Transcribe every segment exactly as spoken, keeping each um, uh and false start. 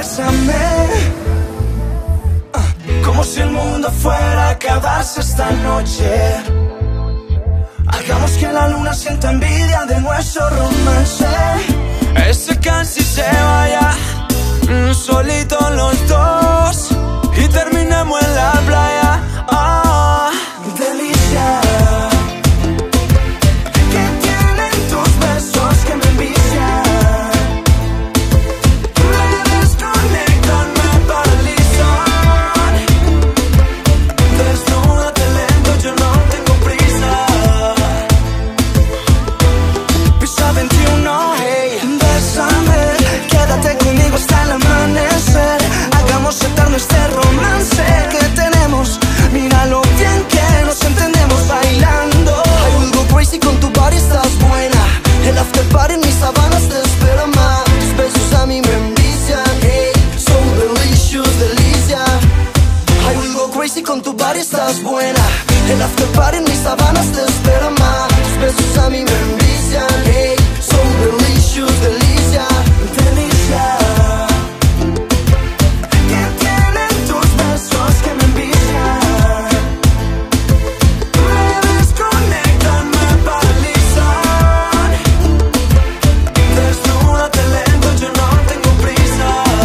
Bésame, uh, como si el mundo fuera a acabarse esta noche. Hagamos que la luna sienta envidia de nuestro romance. Ese casi se vaya, mm, solitos los dos, y terminemos en la playa. Oh, delicia. ¿Qué tienen tus besos que me envician? Me desconectan, me paralizan. Desnúdate lento, yo no tengo prisa. Pisa veintiuno, hey, bésame, quédate conmigo hasta el amanecer. Hagamos eterno este romance que tenemos. Mira lo bien que nos entendemos bailando. I will go crazy con tu body, estás buena. El after party en mis sábanas te espera más. Tus besos a mí me envician, hey, so delicious, delicia. I will go crazy con tu body, estás buena. El after party en mis sábanas te espera más. Tus besos a mí me envician, hey, so delicious, delicia, delicia. ¿Qué tienen tus besos que me envician? Me desconectan, me paralizan. Desnúdate lento, yo no tengo prisa.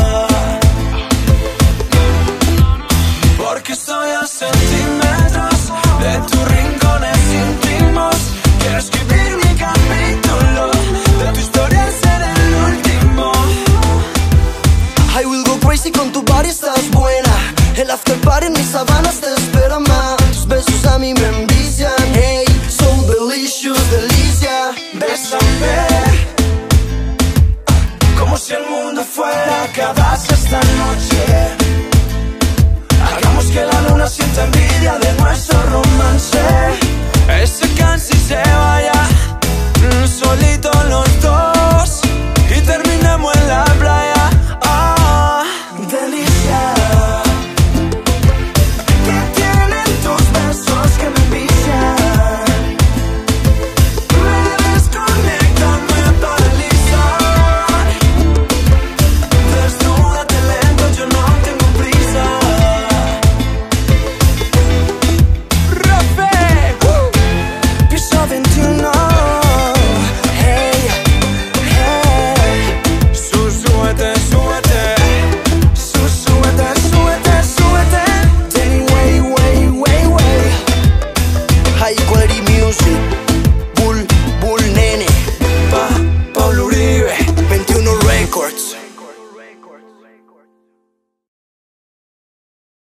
Porque estoy a centímetros de tus rincones íntimos. Quiero escribir mi capítulo, de tu historia ser el último. I will go crazy con tu body, estás buena. El after party en mis sábanas te espera más. Tus besos a mí me envician, hey, so delicious, delicia. Bésame, como si el mundo fuera a acabarse esta noche. Hagamos que la luna sienta envidia de nuestro romance. Ese casi se vaya, mm, solitos los dos.